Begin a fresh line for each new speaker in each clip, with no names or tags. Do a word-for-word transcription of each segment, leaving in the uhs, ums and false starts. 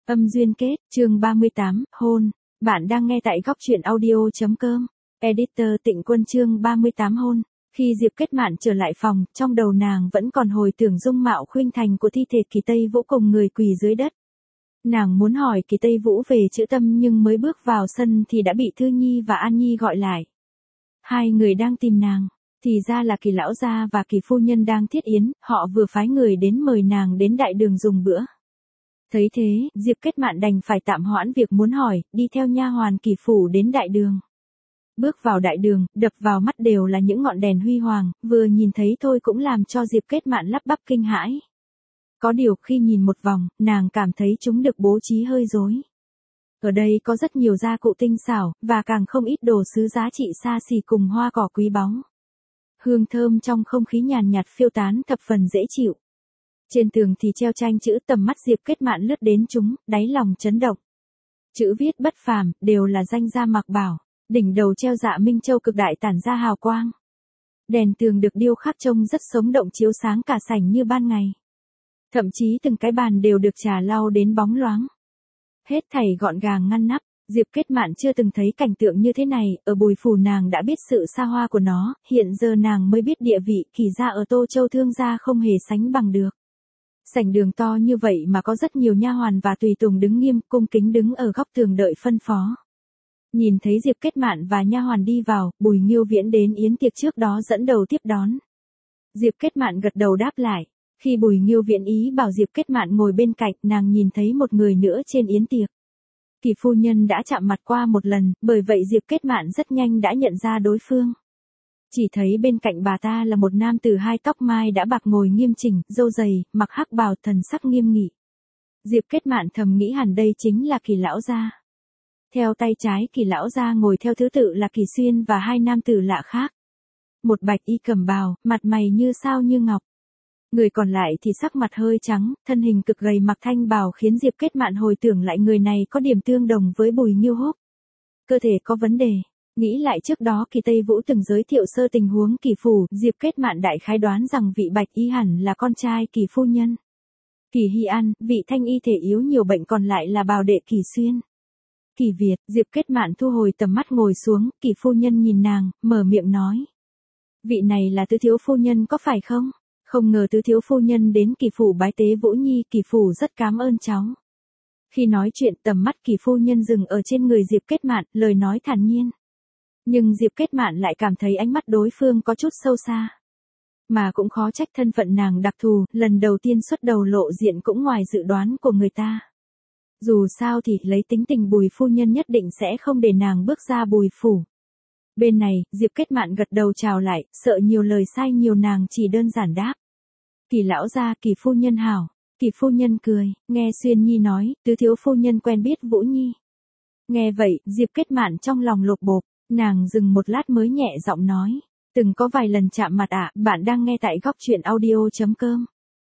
Âm duyên kết, chương ba mươi tám, hôn. Bạn đang nghe tại góc truyện audio.com. Editor Tịnh Quân chương ba mươi tám hôn. Khi Diệp Kết Mạn trở lại phòng, trong đầu nàng vẫn còn hồi tưởng dung mạo khuynh thành của thi thể Kỳ Tây Vũ cùng người quỳ dưới đất. Nàng muốn hỏi Kỳ Tây Vũ về chữ tâm nhưng mới bước vào sân thì đã bị Thư Nhi và An Nhi gọi lại. Hai người đang tìm nàng, thì ra là Kỳ lão gia và Kỳ phu nhân đang thiết yến, họ vừa phái người đến mời nàng đến đại đường dùng bữa. Thấy thế, Diệp Kết Mạn đành phải tạm hoãn việc muốn hỏi, đi theo nha hoàn Kỳ phủ đến đại đường. Bước vào đại đường, đập vào mắt đều là những ngọn đèn huy hoàng, vừa nhìn thấy thôi cũng làm cho Diệp Kết Mạn lắp bắp kinh hãi. Có điều khi nhìn một vòng, nàng cảm thấy chúng được bố trí hơi rối. Ở đây có rất nhiều gia cụ tinh xảo, và càng không ít đồ sứ giá trị xa xỉ cùng hoa cỏ quý báu. Hương thơm trong không khí nhàn nhạt phiêu tán thập phần dễ chịu. Trên tường thì treo tranh chữ, tầm mắt Diệp Kết Mạn lướt đến chúng, đáy lòng chấn động. Chữ viết bất phàm, đều là danh gia Mạc Bảo, đỉnh đầu treo Dạ Minh Châu cực đại tản ra hào quang. Đèn tường được điêu khắc trông rất sống động chiếu sáng cả sảnh như ban ngày. Thậm chí từng cái bàn đều được trà lau đến bóng loáng. Hết thảy gọn gàng ngăn nắp, Diệp Kết Mạn chưa từng thấy cảnh tượng như thế này, ở Bùi phủ nàng đã biết sự xa hoa của nó, hiện giờ nàng mới biết địa vị Kỳ gia ở Tô Châu Thương gia không hề sánh bằng được. Sảnh đường to như vậy mà có rất nhiều nha hoàn và tùy tùng đứng nghiêm, cung kính đứng ở góc tường đợi phân phó. Nhìn thấy Diệp Kết Mạn và nha hoàn đi vào, Bùi Nghiêu Viễn đến yến tiệc trước đó dẫn đầu tiếp đón. Diệp Kết Mạn gật đầu đáp lại. Khi Bùi Nghiêu Viễn ý bảo Diệp Kết Mạn ngồi bên cạnh, nàng nhìn thấy một người nữa trên yến tiệc. Kỳ phu nhân đã chạm mặt qua một lần, bởi vậy Diệp Kết Mạn rất nhanh đã nhận ra đối phương. Chỉ thấy bên cạnh bà ta là một nam tử hai tóc mai đã bạc ngồi nghiêm chỉnh, râu dày, mặc hắc bào, thần sắc nghiêm nghị. Diệp Kết Mạn thầm nghĩ hẳn đây chính là Kỳ lão gia. Theo tay trái Kỳ lão gia ngồi theo thứ tự là Kỳ Xuyên và hai nam tử lạ khác. Một bạch y cẩm bào, mặt mày như sao như ngọc. Người còn lại thì sắc mặt hơi trắng, thân hình cực gầy, mặc thanh bào khiến Diệp Kết Mạn hồi tưởng lại người này có điểm tương đồng với Bùi Nghiêu Húc. Cơ thể có vấn đề. Nghĩ lại trước đó Kỳ Tây Vũ từng giới thiệu sơ tình huống Kỳ phủ, Diệp Kết Mạn đại khái đoán rằng vị bạch y hẳn là con trai Kỳ phu nhân. Kỳ Hy An, vị thanh y thể yếu nhiều bệnh còn lại là bào đệ Kỳ Xuyên. Kỳ Việt, Diệp Kết Mạn thu hồi tầm mắt ngồi xuống, Kỳ phu nhân nhìn nàng, mở miệng nói. Vị này là Tứ thiếu phu nhân có phải không? Không ngờ Tứ thiếu phu nhân đến Kỳ phủ bái tế Vũ Nhi, Kỳ phủ rất cảm ơn cháu. Khi nói chuyện tầm mắt Kỳ phu nhân dừng ở trên người Diệp Kết Mạn, lời nói thản nhiên. Nhưng Diệp Kết Mạn lại cảm thấy ánh mắt đối phương có chút sâu xa. Mà cũng khó trách thân phận nàng đặc thù, lần đầu tiên xuất đầu lộ diện cũng ngoài dự đoán của người ta. Dù sao thì lấy tính tình Bùi phu nhân nhất định sẽ không để nàng bước ra Bùi phủ. Bên này, Diệp Kết Mạn gật đầu chào lại, sợ nhiều lời sai nhiều nàng chỉ đơn giản đáp. Kỳ lão gia, Kỳ phu nhân hảo. Kỳ phu nhân cười, nghe Xuyên Nhi nói, Tứ thiếu phu nhân quen biết Vũ Nhi. Nghe vậy, Diệp Kết Mạn trong lòng lột bột, nàng dừng một lát mới nhẹ giọng nói. Từng có vài lần chạm mặt ạ, à, bạn đang nghe tại góc truyện audio.com.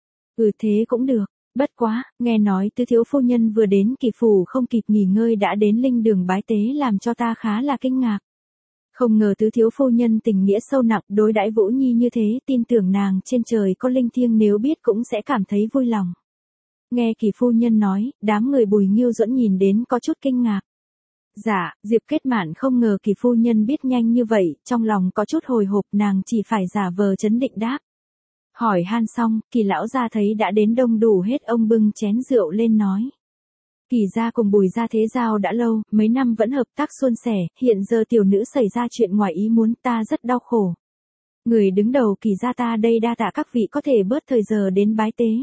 Ừ thế cũng được, bất quá, nghe nói Tứ thiếu phu nhân vừa đến Kỳ phủ không kịp nghỉ ngơi đã đến linh đường bái tế làm cho ta khá là kinh ngạc. Không ngờ Tứ thiếu phu nhân tình nghĩa sâu nặng đối đãi Vũ Nhi như thế, tin tưởng nàng trên trời có linh thiêng nếu biết cũng sẽ cảm thấy vui lòng. Nghe Kỳ phu nhân nói, đám người Bùi Nghiêu Duẫn nhìn đến có chút kinh ngạc. Dạ, Diệp Kết Mạn không ngờ Kỳ phu nhân biết nhanh như vậy, trong lòng có chút hồi hộp, nàng chỉ phải giả vờ trấn định đáp. Hỏi han xong, Kỳ lão gia thấy đã đến đông đủ hết, ông bưng chén rượu lên nói. Kỳ gia cùng Bùi gia thế giao đã lâu, mấy năm vẫn hợp tác suôn sẻ, hiện giờ tiểu nữ xảy ra chuyện ngoài ý muốn, ta rất đau khổ. Người đứng đầu Kỳ gia ta đây đa tạ các vị có thể bớt thời giờ đến bái tế.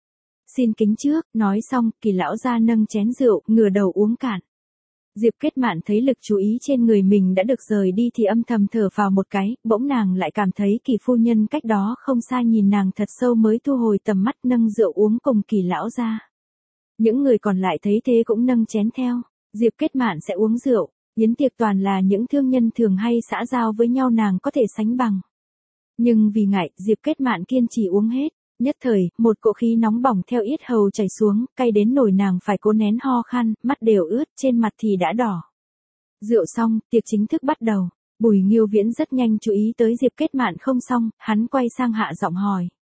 Xin kính trước, nói xong, Kỳ lão gia nâng chén rượu, ngửa đầu uống cạn. Diệp Kết Mạn thấy lực chú ý trên người mình đã được rời đi thì âm thầm thở phào một cái, bỗng nàng lại cảm thấy Kỳ phu nhân cách đó không xa nhìn nàng thật sâu mới thu hồi tầm mắt nâng rượu uống cùng Kỳ lão gia. Những người còn lại thấy thế cũng nâng chén theo, Diệp Kết Mạn sẽ uống rượu, yến tiệc toàn là những thương nhân thường hay xã giao với nhau nàng có thể sánh bằng. Nhưng vì ngại, Diệp Kết Mạn kiên trì uống hết. Nhất thời, một cỗ khí nóng bỏng theo yết hầu chảy xuống, cay đến nổi nàng phải cố nén ho khan, mắt đều ướt, trên mặt thì đã đỏ. Rượu xong, tiệc chính thức bắt đầu. Bùi Nghiêu Viễn rất nhanh chú ý tới Diệp Kết Mạn không xong, hắn quay sang hạ giọng hỏi.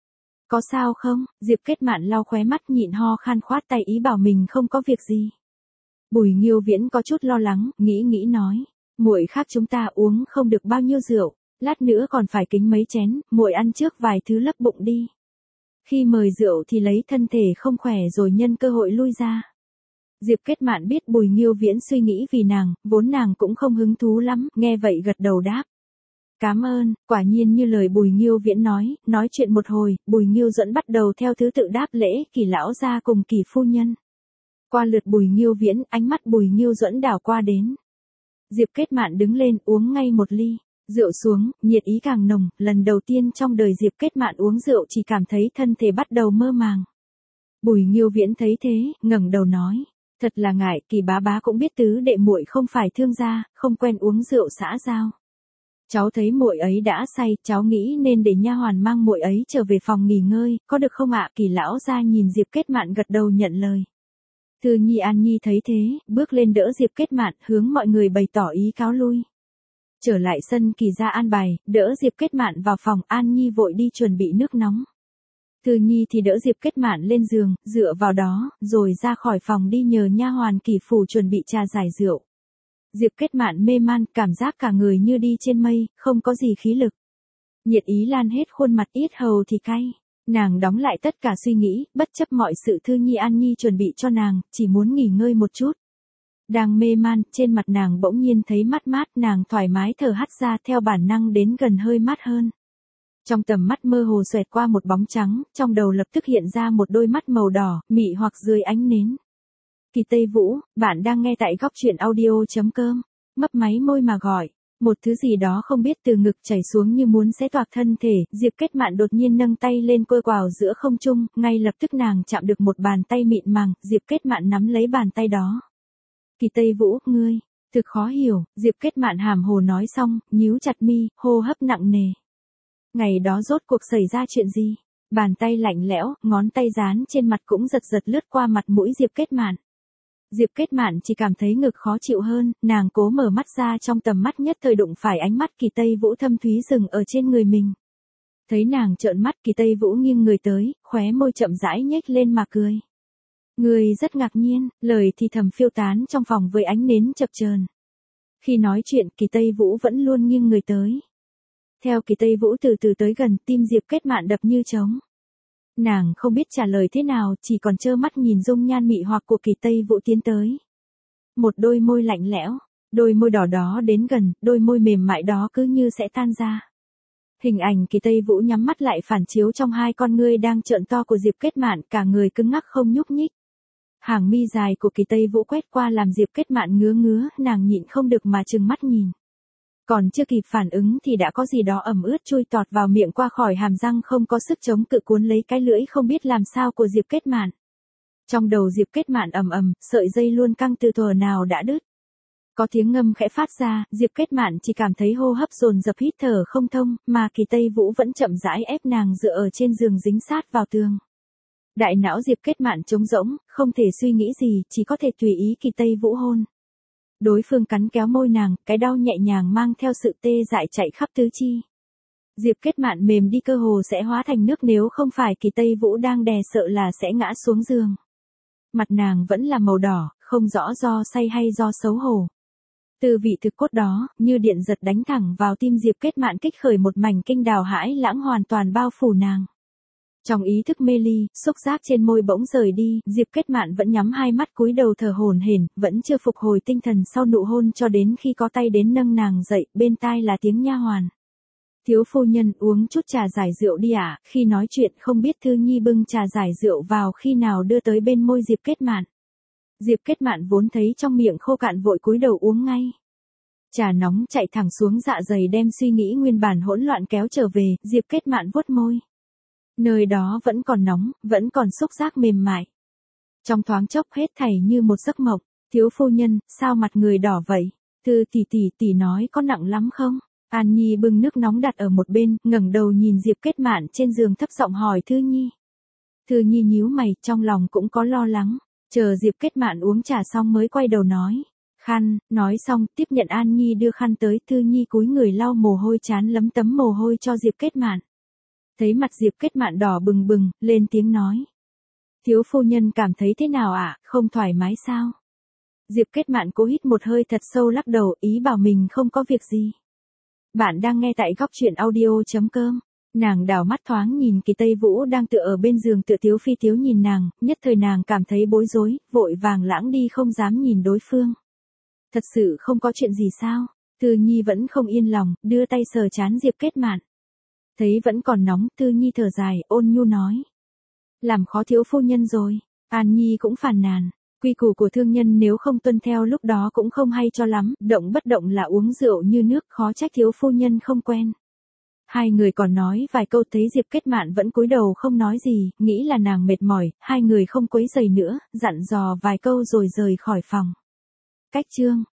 Có sao không? Diệp Kết Mạn lau khóe mắt nhịn ho khan khoát tay ý bảo mình không có việc gì. Bùi Nghiêu Viễn có chút lo lắng, nghĩ nghĩ nói, muội khác chúng ta uống không được bao nhiêu rượu, lát nữa còn phải kính mấy chén, muội ăn trước vài thứ lấp bụng đi. Khi mời rượu thì lấy thân thể không khỏe rồi nhân cơ hội lui ra. Diệp Kết Mạn biết Bùi Nghiêu Viễn suy nghĩ vì nàng, vốn nàng cũng không hứng thú lắm, nghe vậy gật đầu đáp. Cảm ơn, quả nhiên như lời Bùi Nghiêu Viễn nói, nói chuyện một hồi, Bùi Nghiêu Duẫn bắt đầu theo thứ tự đáp lễ Kỳ lão gia cùng Kỳ phu nhân. Qua lượt Bùi Nghiêu Viễn, ánh mắt Bùi Nghiêu Duẫn đảo qua đến. Diệp Kết Mạn đứng lên uống ngay một ly, rượu xuống, nhiệt ý càng nồng, lần đầu tiên trong đời Diệp Kết Mạn uống rượu chỉ cảm thấy thân thể bắt đầu mơ màng. Bùi Nghiêu Viễn thấy thế, ngẩng đầu nói, thật là ngại, Kỳ bá bá cũng biết tứ đệ muội không phải thương gia, không quen uống rượu xã giao. Cháu thấy muội ấy đã say, cháu nghĩ nên để nha hoàn mang muội ấy trở về phòng nghỉ ngơi, có được không ạ? Kỳ lão gia nhìn Diệp Kết Mạn gật đầu nhận lời. Thư Nhi An Nhi thấy thế, bước lên đỡ Diệp Kết Mạn, hướng mọi người bày tỏ ý cáo lui. Trở lại sân Kỳ gia an bài, đỡ Diệp Kết Mạn vào phòng, An Nhi vội đi chuẩn bị nước nóng. Thư Nhi thì đỡ Diệp Kết Mạn lên giường, dựa vào đó, rồi ra khỏi phòng đi nhờ nha hoàn Kỳ phủ chuẩn bị trà giải rượu. Diệp Kết Mạn mê man, cảm giác cả người như đi trên mây, không có gì khí lực. Nhiệt ý lan hết khuôn mặt, yết hầu thì cay. Nàng đóng lại tất cả suy nghĩ, bất chấp mọi sự Thư Nhi An Nhi chuẩn bị cho nàng, chỉ muốn nghỉ ngơi một chút. Đang mê man, trên mặt nàng bỗng nhiên thấy mát mát, nàng thoải mái thở hắt ra theo bản năng đến gần hơi mát hơn. Trong tầm mắt mơ hồ xoẹt qua một bóng trắng, trong đầu lập tức hiện ra một đôi mắt màu đỏ, mị hoặc dưới ánh nến. Kỳ Tây Vũ, bạn đang nghe tại góc truyện audio chấm com, mấp máy môi mà gọi. Một thứ gì đó không biết từ ngực chảy xuống như muốn xé toạc thân thể, Diệp Kết Mạn đột nhiên nâng tay lên côi quào giữa không trung, ngay lập tức nàng chạm được một bàn tay mịn màng, Diệp Kết Mạn nắm lấy bàn tay đó. Kỳ Tây Vũ, ngươi, thực khó hiểu, Diệp Kết Mạn hàm hồ nói xong, nhíu chặt mi, hô hấp nặng nề. Ngày đó rốt cuộc xảy ra chuyện gì? Bàn tay lạnh lẽo, ngón tay dán trên mặt cũng giật giật lướt qua mặt mũi Diệp Kết Mạn. Diệp Kết Mạn chỉ cảm thấy ngực khó chịu hơn, nàng cố mở mắt ra, trong tầm mắt nhất thời đụng phải ánh mắt Kỳ Tây Vũ thâm thúy dừng ở trên người mình. Thấy nàng trợn mắt, Kỳ Tây Vũ nghiêng người tới, khóe môi chậm rãi nhếch lên mà cười. Người rất ngạc nhiên, lời thì thầm phiêu tán trong phòng với ánh nến chập chờn. Khi nói chuyện, Kỳ Tây Vũ vẫn luôn nghiêng người tới. Theo Kỳ Tây Vũ từ từ tới gần, tim Diệp Kết Mạn đập như trống. Nàng không biết trả lời thế nào, chỉ còn trơ mắt nhìn dung nhan mị hoặc của Kỳ Tây Vũ tiến tới. Một đôi môi lạnh lẽo, đôi môi đỏ đó đến gần, đôi môi mềm mại đó cứ như sẽ tan ra. Hình ảnh Kỳ Tây Vũ nhắm mắt lại phản chiếu trong hai con ngươi đang trợn to của Diệp Kết Mạn, cả người cứng ngắc không nhúc nhích. Hàng mi dài của Kỳ Tây Vũ quét qua làm Diệp Kết Mạn ngứa ngứa, nàng nhịn không được mà trừng mắt nhìn. Còn chưa kịp phản ứng thì đã có gì đó ẩm ướt chui tọt vào miệng qua khỏi hàm răng, không có sức chống cự cuốn lấy cái lưỡi không biết làm sao của Diệp Kết Mạn. Trong đầu Diệp Kết Mạn ầm ầm, sợi dây luôn căng từ thuở nào đã đứt. Có tiếng ngâm khẽ phát ra, Diệp Kết Mạn chỉ cảm thấy hô hấp dồn dập hít thở không thông, mà Kỳ Tây Vũ vẫn chậm rãi ép nàng dựa ở trên giường dính sát vào tường. Đại não Diệp Kết Mạn trống rỗng, không thể suy nghĩ gì, chỉ có thể tùy ý Kỳ Tây Vũ hôn. Đối phương cắn kéo môi nàng, cái đau nhẹ nhàng mang theo sự tê dại chạy khắp tứ chi. Diệp Kết Mạn mềm đi, cơ hồ sẽ hóa thành nước nếu không phải Kỳ Tây Vũ đang đè, sợ là sẽ ngã xuống giường. Mặt nàng vẫn là màu đỏ, không rõ do say hay do xấu hổ. Từ vị thực cốt đó, như điện giật đánh thẳng vào tim Diệp Kết Mạn, kích khởi một mảnh kinh đào hãi lãng hoàn toàn bao phủ nàng. Trong ý thức mê ly, xúc giác trên môi bỗng rời đi, Diệp Kết Mạn vẫn nhắm hai mắt cúi đầu thở hổn hển, vẫn chưa phục hồi tinh thần sau nụ hôn cho đến khi có tay đến nâng nàng dậy, bên tai là tiếng nha hoàn. Thiếu phu nhân, uống chút trà giải rượu đi ạ. À? Khi nói chuyện không biết Thư Nhi bưng trà giải rượu vào khi nào đưa tới bên môi Diệp Kết Mạn. Diệp Kết Mạn vốn thấy trong miệng khô cạn vội cúi đầu uống ngay. Trà nóng chạy thẳng xuống dạ dày đem suy nghĩ nguyên bản hỗn loạn kéo trở về, Diệp Kết Mạn vuốt môi. Nơi đó vẫn còn nóng, vẫn còn xúc giác mềm mại. Trong thoáng chốc hết thảy như một giấc mộng. Thiếu phu nhân, sao mặt người đỏ vậy? Thư tỷ tỷ tỷ nói có nặng lắm không? An Nhi bưng nước nóng đặt ở một bên, ngẩng đầu nhìn Diệp Kết Mạn trên giường thấp giọng hỏi Thư Nhi. Thư Nhi nhíu mày, trong lòng cũng có lo lắng. Chờ Diệp Kết Mạn uống trà xong mới quay đầu nói. Khăn, nói xong, tiếp nhận An Nhi đưa khăn tới, Thư Nhi cúi người lau mồ hôi trán lấm tấm mồ hôi cho Diệp Kết Mạn. Thấy mặt Diệp Kết Mạn đỏ bừng bừng, lên tiếng nói. Thiếu phu nhân cảm thấy thế nào ạ, không thoải mái sao? Diệp Kết Mạn cố hít một hơi thật sâu lắc đầu, ý bảo mình không có việc gì. Bạn đang nghe tại góc truyện audio.com. Nàng đảo mắt thoáng nhìn Kỳ Tây Vũ đang tựa ở bên giường tựa tiếu phi tiếu nhìn nàng, nhất thời nàng cảm thấy bối rối, vội vàng lãng đi không dám nhìn đối phương. Thật sự không có chuyện gì sao? Tư Nhi vẫn không yên lòng, đưa tay sờ trán Diệp Kết Mạn. Thấy vẫn còn nóng, Tư Nhi thở dài, ôn nhu nói. Làm khó thiếu phu nhân rồi. An Nhi cũng phàn nàn. Quy củ của thương nhân nếu không tuân theo lúc đó cũng không hay cho lắm, động bất động là uống rượu như nước, khó trách thiếu phu nhân không quen. Hai người còn nói vài câu thấy Diệp Kết Mạn vẫn cúi đầu không nói gì, nghĩ là nàng mệt mỏi, hai người không quấy rầy nữa, dặn dò vài câu rồi rời khỏi phòng. Cách chương